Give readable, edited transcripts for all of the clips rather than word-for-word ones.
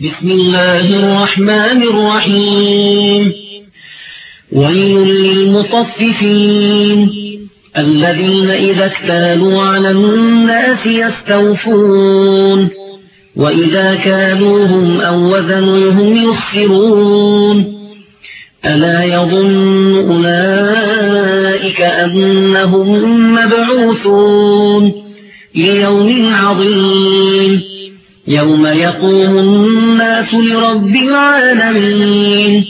بسم الله الرحمن الرحيم ويل للمطففين الذين إذا اكتالوا على الناس يستوفون وإذا كالوهم أو وزنوهم يخسرون ألا يظن أولئك أنهم مبعوثون ليوم عظيم يوم يقوم الناس لرب العالمين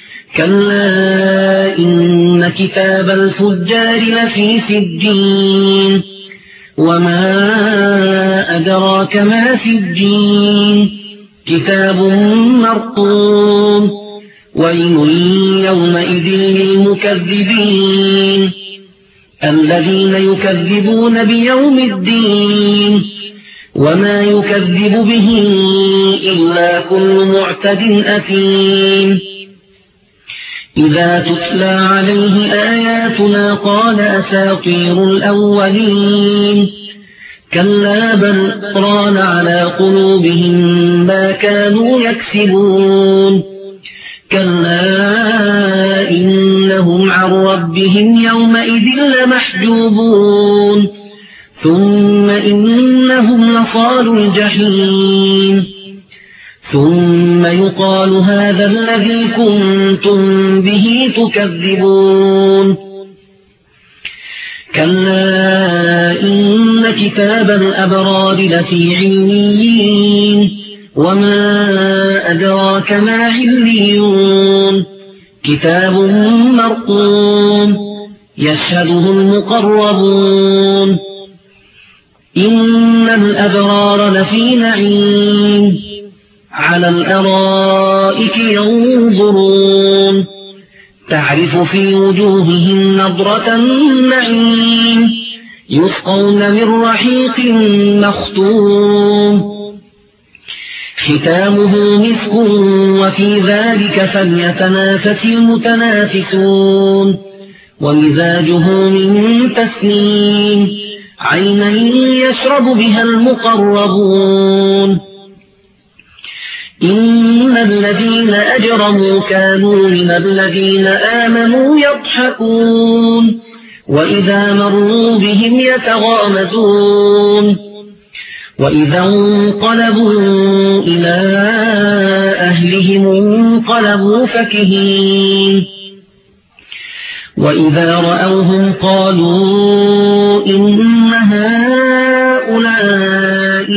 كلا إن كتاب الفجار لفي سجين وما أدراك ما سجين كتاب مرقوم ويل يومئذ للمكذبين الذين يكذبون بيوم الدين وما يكذب به إلا كل معتد أثيم إذا تتلى عليه آياتنا قال أساطير الأولين كلا بل ران على قلوبهم ما كانوا يكسبون كلا إنهم عن ربهم يومئذ لمحجوبون ثم إنهم لصالوا الجحيم ثم يقال هذا الذي كنتم به تكذبون كلا إن كتاب الأبرار لفي عليين وما أدراك ما عليون كتاب مرقوم يشهده المقربون إن الأبرار لفي نعيم على الأرائك ينظرون تعرف في وجوههم نضرة النعيم يسقون من رحيق مختوم ختامه مسك وفي ذلك فليتنافس المتنافسون ومزاجه من تسنيم عينا يشرب بها المقربون إن الذين أجرموا كانوا من الذين آمنوا يضحكون وإذا مروا بهم يتغامزون وإذا انقلبوا إلى أهلهم انقلبوا فكهين وإذا رأوهم قالوا إن هؤلاء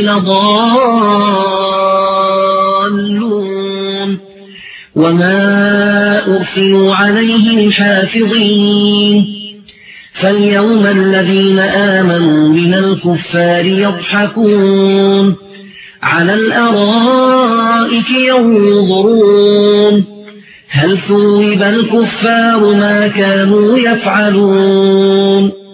لضالون وما أرسلوا عليهم حافظين فاليوم الذين آمنوا من الكفار يضحكون على الأرائك ينظرون هل ثوب الكفار ما كانوا يفعلون